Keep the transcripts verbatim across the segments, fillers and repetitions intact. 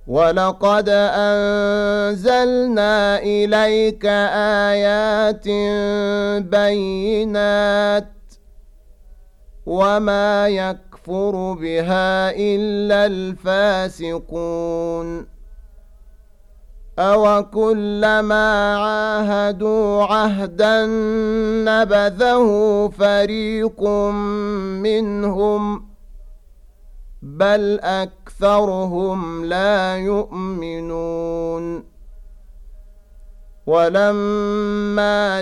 ولقد أنزلنا إليك آيات بينات وما يكفر بها إلا الفاسقون أوكلما عاهدوا عهدا نبذه فريق منهم بل أكثرهم لا يؤمنون ولما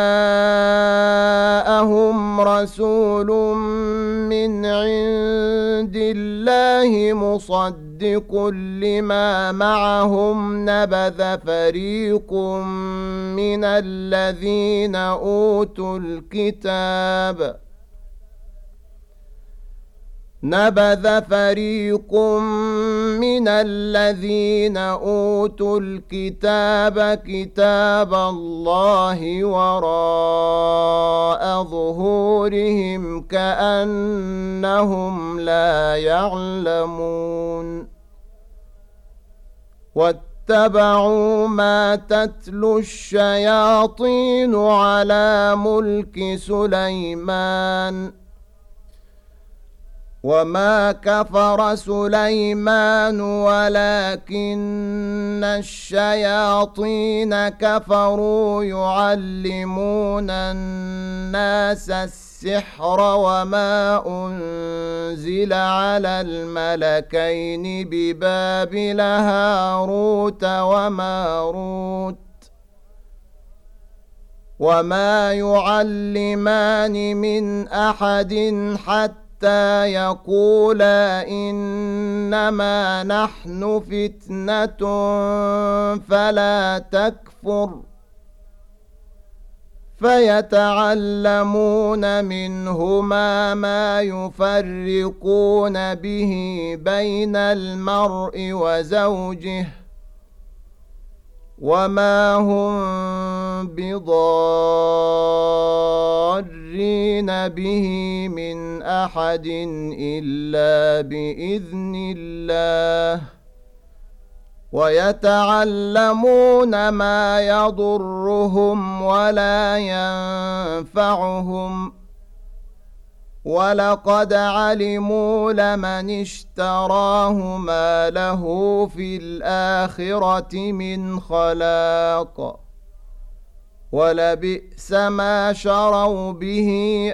جاءهم رسول من عند الله مصدق لما معهم نبذ فريق من الذين أوتوا الكتاب نبذ فريق من الذين أوتوا الكتاب كتاب الله وراء ظهورهم كأنهم لا يعلمون واتبعوا ما تتلو الشياطين على ملك سليمان وما كفر سليمان ولكن الشياطين كفروا يعلمون الناس السحر وما أنزل على الملكين ببابل هاروت وماروت وما يعلمان من أحد حتى حتى يقولا إنما نحن فتنة فلا تكفر فيتعلمون منهما ما يفرقون به بين المرء وزوجه وما هم بضارين به من أحد إلا بإذن الله ويتعلمون ما يضرهم ولا ينفعهم ولقد علموا لمن اشتراه ما له في الآخرة من خلاق ولبئس ما شروا به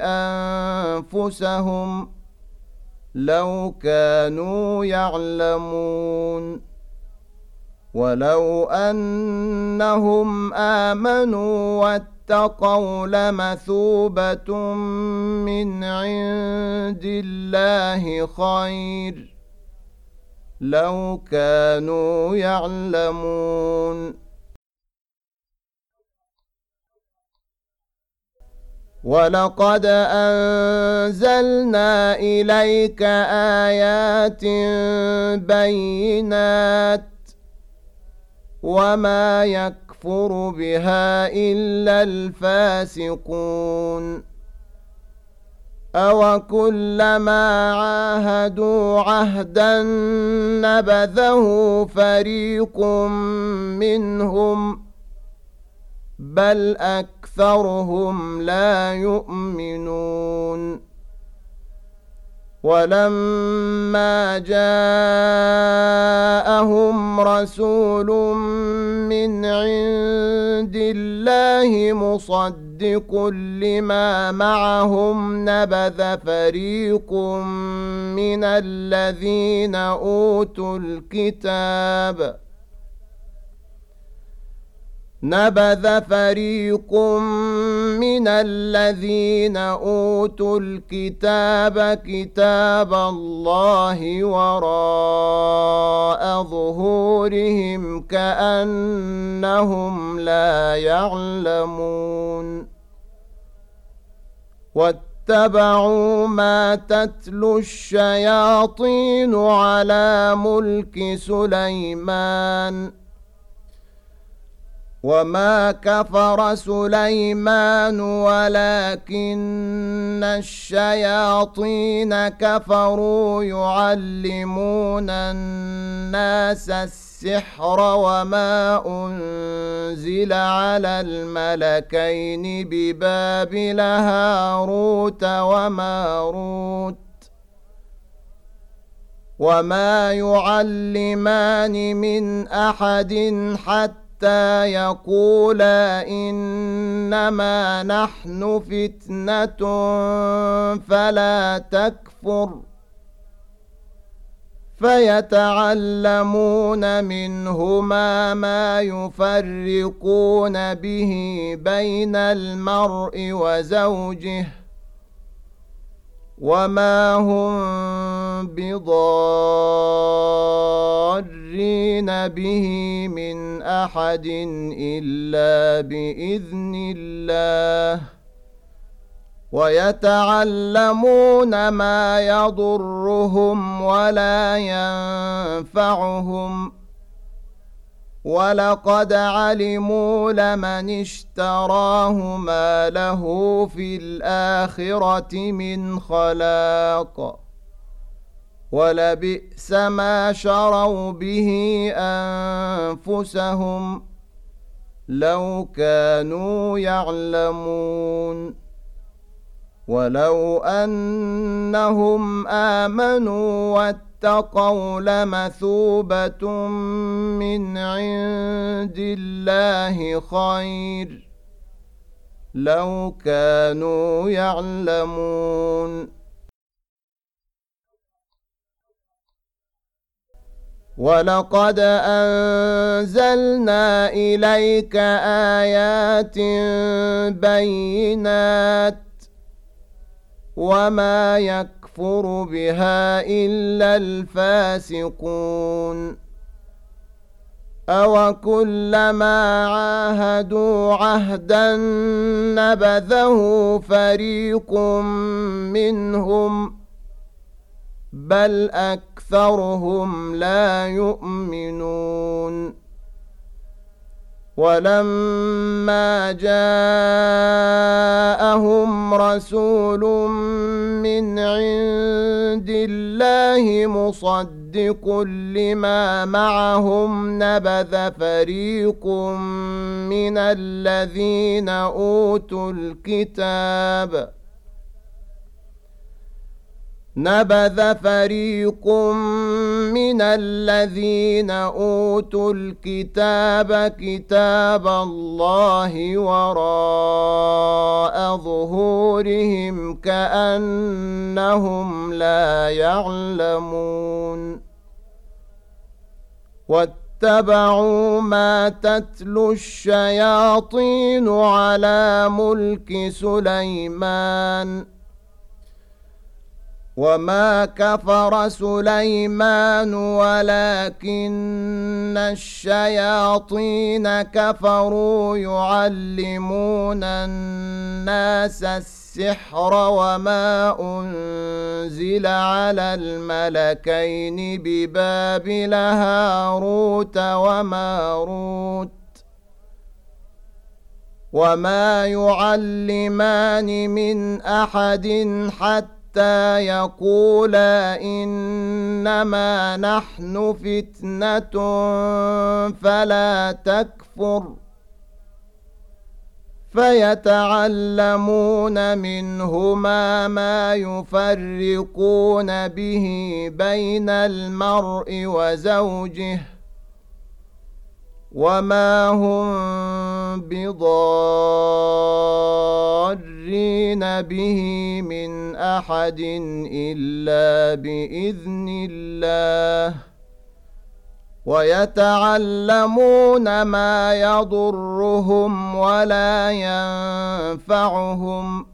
أنفسهم لو كانوا يعلمون ولو أنهم آمنوا واتقوا لمثوبة من عند الله خير لو كانوا يعلمون ولقد أنزلنا إليك آيات بينات وما يكفر بها إلا الفاسقون أوكلما عاهدوا عهدا نبذه فريق منهم بل أكثرهم لا يؤمنون ولما جاءهم رسول من عند الله مصدق لما معهم نبذ فريق من الذين أوتوا الكتاب نبذ فريق من الذين أوتوا الكتاب كتاب الله وراء ظهورهم كأنهم لا يعلمون واتبعوا ما تتلو الشياطين على ملك سليمان وما كفر سليمان ولكن الشياطين كفروا يعلمون الناس الناس السحر وما أنزل على الملكين ببابل هاروت وماروت وما يعلمان من أحد حتى يقولا إنما نحن فتنة فلا تكفر فيتعلمون منهما ما يفرقون به بين المرء وزوجه وما هم بضارين به من أحد إلا بإذن الله ويتعلمون ما يضرهم ولا ينفعهم ولقد علموا لمن اشتراه ما له في الآخرة من خلاق ولبئس ما شروا به أنفسهم لو كانوا يعلمون ولو أنهم آمنوا واتقوا لمثوبة من عند الله خير لو كانوا يعلمون ولقد أنزلنا إليك آيات بينات وما يكفر بها إلا الفاسقون أوكلما عاهدوا عهدا نبذه فريق منهم بل أكثرهم لا يؤمنون ولما جاءهم رسول من عند الله مصدق لما معهم نبذ فريق من الذين أوتوا الكتاب نبذ فريق من الذين أوتوا الكتاب كتاب الله وراء ظهورهم كأنهم لا يعلمون واتبعوا ما تتلو الشياطين على ملك سليمان وما كفر سليمان ولكن الشياطين كفروا يعلمون الناس السحر وما أنزل على الملكين ببابل هاروت وماروت وما يعلمان من أحد حتى حتى يقولا إنما نحن فتنة فلا تكفر فيتعلمون منهما ما يفرقون به بين المرء وزوجه وما هم بضارين به من أحد إلا بإذن الله ويتعلمون ما يضرهم ولا ينفعهم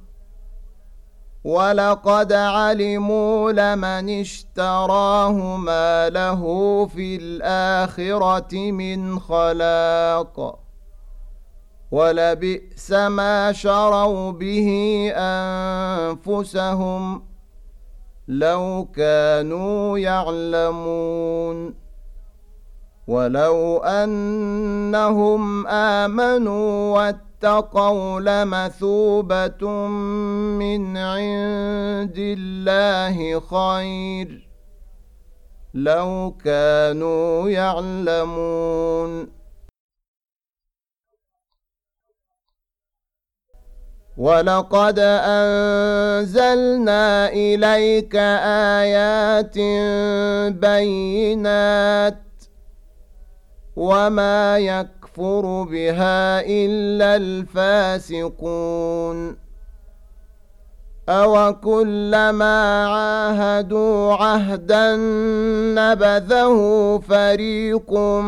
ولقد علموا لمن اشتراه ما له في الآخرة من خلاق ولبئس ما شروا به أنفسهم لو كانوا يعلمون ولو أنهم آمنوا واتقوا لمثوبة من عند الله خير لو كانوا يعلمون ولقد أنزلنا إليك آيات بينات وما يكفر بها إلا الفاسقون أوكلما عاهدوا عهدا نبذه فريق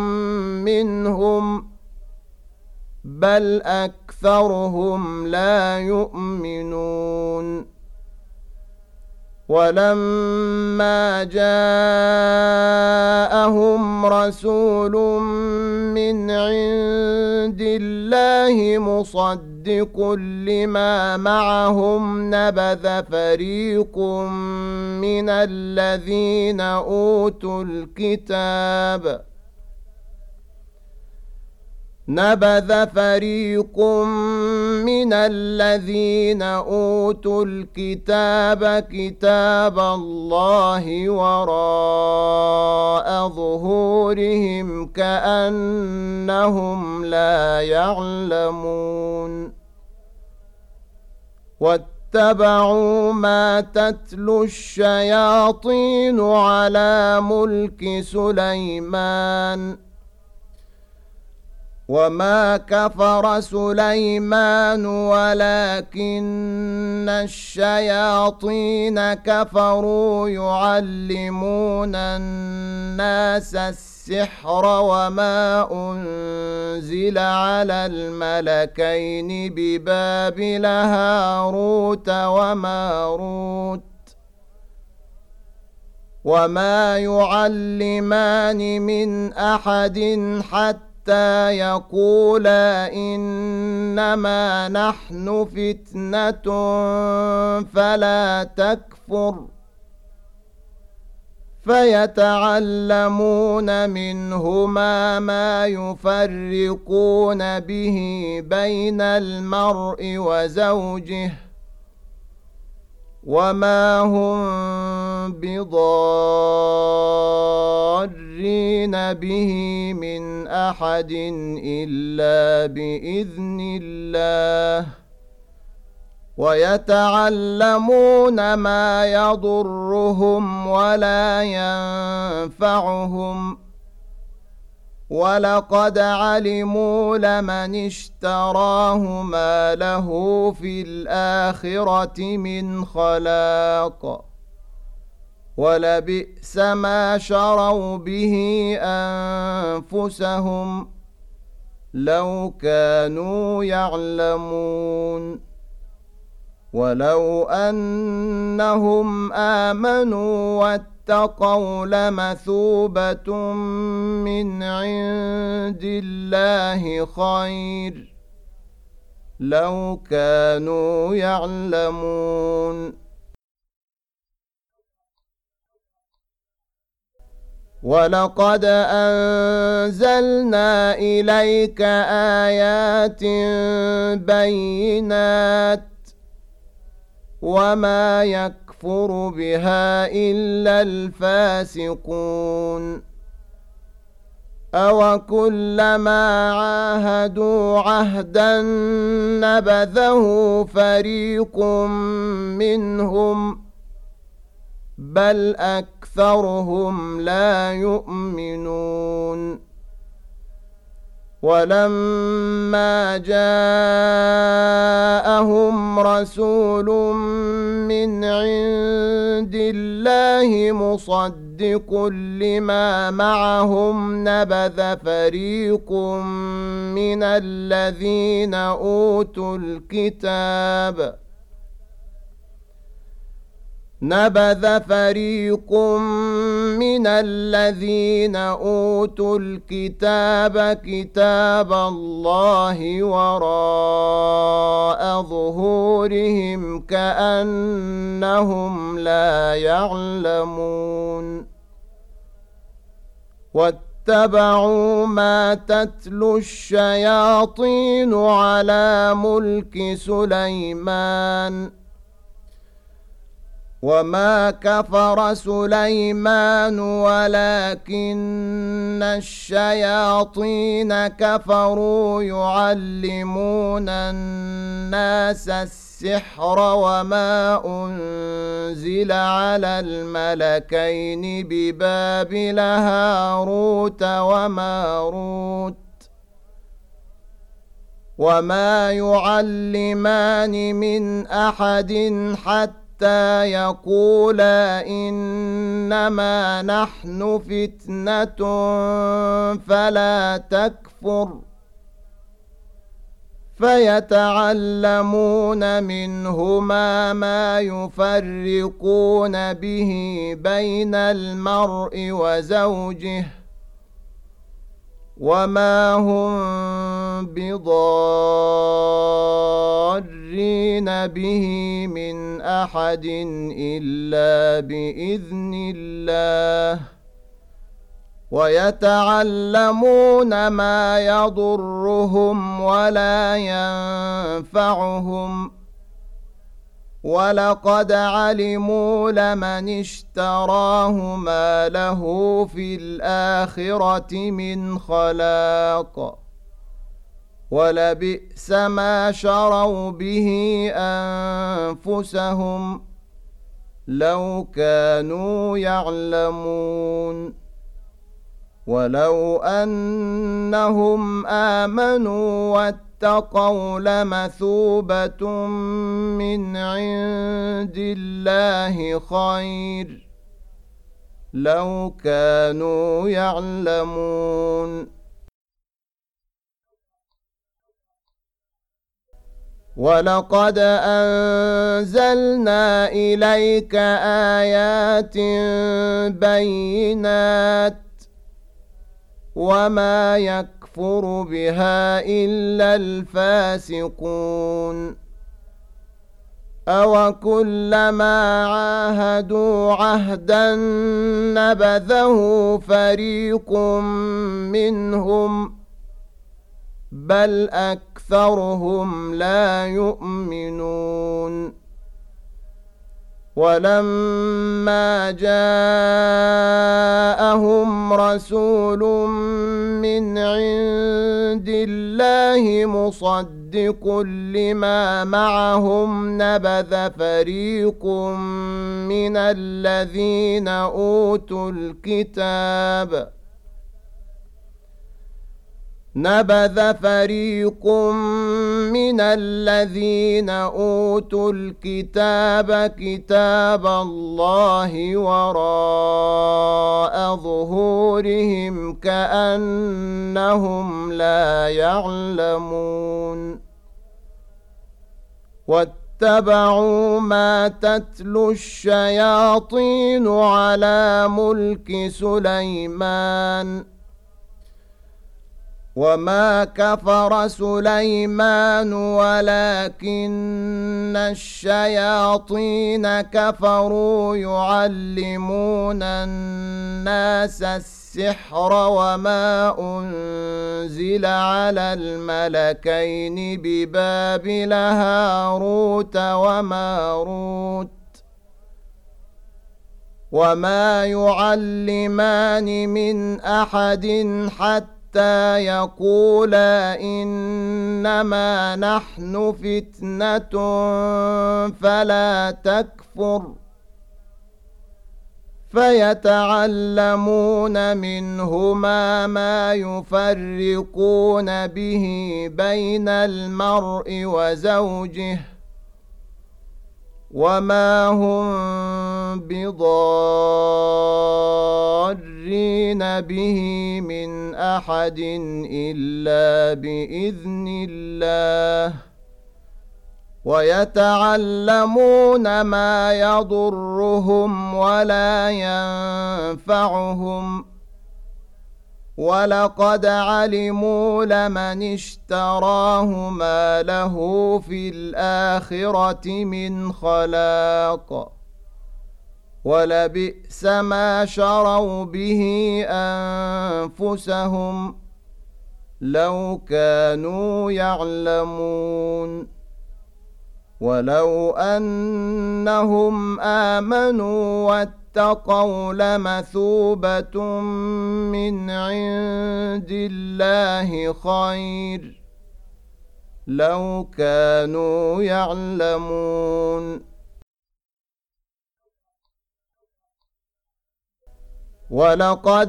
منهم بل أكثرهم لا يؤمنون ولما جاءهم رسول من عند الله مصدق لما معهم نبذ فريق من الذين أوتوا الكتاب نبذ فريق من الذين أوتوا الكتاب كتاب الله وراء ظهورهم كأنهم لا يعلمون واتبعوا ما تتلو الشياطين على ملك سليمان وما كفر سليمان ولكن الشياطين كفروا يعلمون الناس السحر وما أنزل على الملكين ببابل هاروت وماروت وما يعلمان من أحد حتى حتى يقولا إنما نحن فتنة فلا تكفر فيتعلمون منهما ما يفرقون به بين المرء وزوجه وما هم بضارين به من أحد إلا بإذن الله ويتعلمون ما يضرهم ولا ينفعهم ولقد علموا لمن اشتراه ما له في الآخرة من خلاق ولبئس ما شروا به أنفسهم لو كانوا يعلمون ولو أنهم آمنوا واتقوا لمثوبة من عند الله خير لو كانوا يعلمون ولقد أنزلنا إليك آيات بينات وما يكفر بها إلا الفاسقون أوكلما عاهدوا عهدا نبذه فريق منهم بل أكثرهم لا يؤمنون ولما جاءهم رسول من عند الله مصدق لما معهم نبذ فريق من الذين أوتوا الكتاب نبذ فريق من الذين أوتوا الكتاب كتاب الله وراء ظهورهم كأنهم لا يعلمون واتبعوا ما تتلو الشياطين على ملك سليمان وما كفر سليمان ولكن الشياطين كفروا يعلمون الناس السحر وما أنزل على الملكين ببابل هاروت وماروت وما يعلمان من أحد حتى حتى يقولا إنما نحن فتنة فلا تكفر فيتعلمون منهما ما يفرقون به بين المرء وزوجه وما هم بضارين به من أحد إلا بإذن الله ويتعلمون ما يضرهم ولا ينفعهم ولقد علموا لمن اشتراه ما له في الآخرة من خلاق ولبئس ما شروا به أنفسهم لو كانوا يعلمون ولو أنهم آمنوا واتقوا لمثوبة من عند الله خير لو كانوا يعلمون ولقد أنزلنا إليك آيات بينات وما يكفر بها إلا الفاسقون أوكلما عاهدوا عهدا نبذه فريق منهم بل أكثرهم لا يؤمنون ولما جاءهم رسول من عند الله مصدق لما معهم نبذ فريق من الذين أوتوا الكتاب نبذ فريق من الذين أوتوا الكتاب كتاب الله وراء ظهورهم كأنهم لا يعلمون واتبعوا ما تتلو الشياطين على ملك سليمان وما كفر سليمان ولكن الشياطين كفروا يعلمون الناس السحر وما أنزل على الملكين ببابل هاروت وماروت وما يعلمان من أحد حتى حتى يقولا إنما نحن فتنة فلا تكفر فيتعلمون منهما ما يفرقون به بين المرء وزوجه وما هم بضارين به من أحد إلا بإذن الله ويتعلمون ما يضرهم ولا ينفعهم ولقد علموا لمن اشتراه ما له في الآخرة من خلاق ولبئس ما شروا به أنفسهم لو كانوا يعلمون ولو أنهم آمنوا واتقوا لمثوبة من عند الله خير لو كانوا يعلمون. ولقد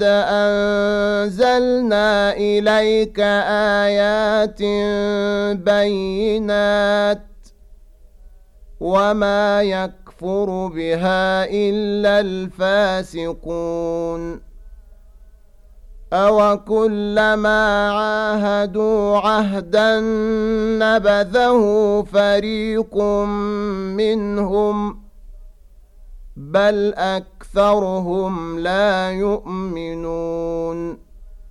أنزلنا إليك آيات بينات وما يكفر بها إلا الفاسقون. أوكلما عاهدوا عهدا نبذه فريق منهم بل أكثرهم لا يؤمنون.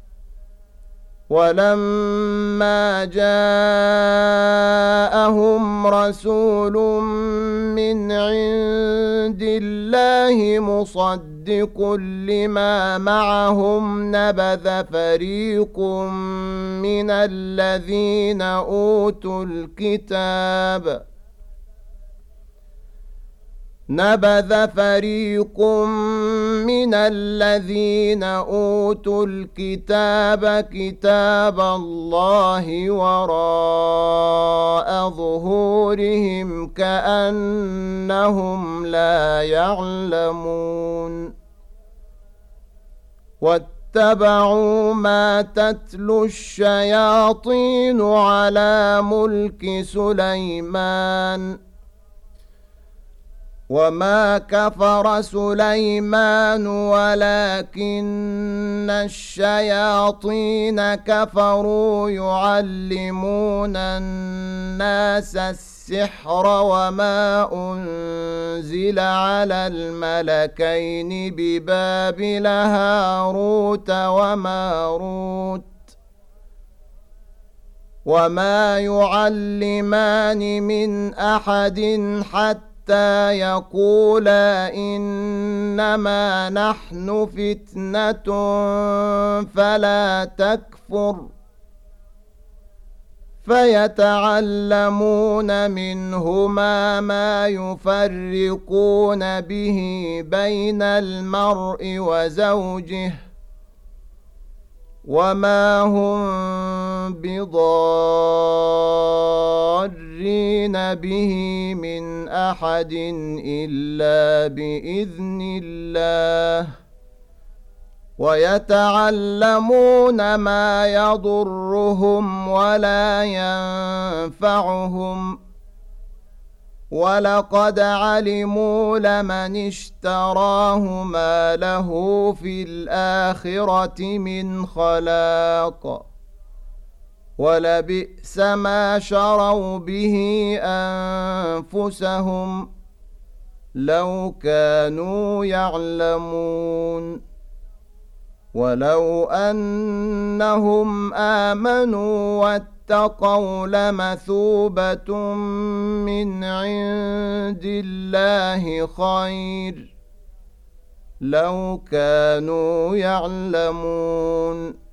ولما جاءهم رسول من عند الله مصدق لما معهم نبذ فريق من الذين أوتوا الكتاب نبذ فريق من الذين أوتوا الكتاب كتاب الله وراء ظهورهم كأنهم لا يعلمون. واتبعوا ما تتلو الشياطين على ملك سليمان وما كفر سليمان ولكن الشياطين كفروا يعلمون الناس السحر وما أنزل على الملكين ببابل هاروت وماروت وما يعلمان من أحد حتى حتى يقولا إنما نحن فتنة فلا تكفر فيتعلمون منهما ما يفرقون به بين المرء وزوجه وما هم بضارين به من أحد إلا بإذن الله ويتعلمون ما يضرهم ولا ينفعهم ولقد علموا لمن اشتراه ما له في الآخرة من خلاق ولبئس ما شروا به أنفسهم لو كانوا يعلمون. ولو أنهم آمنوا واتقوا لمثوبة من عند الله خير لو كانوا يعلمون.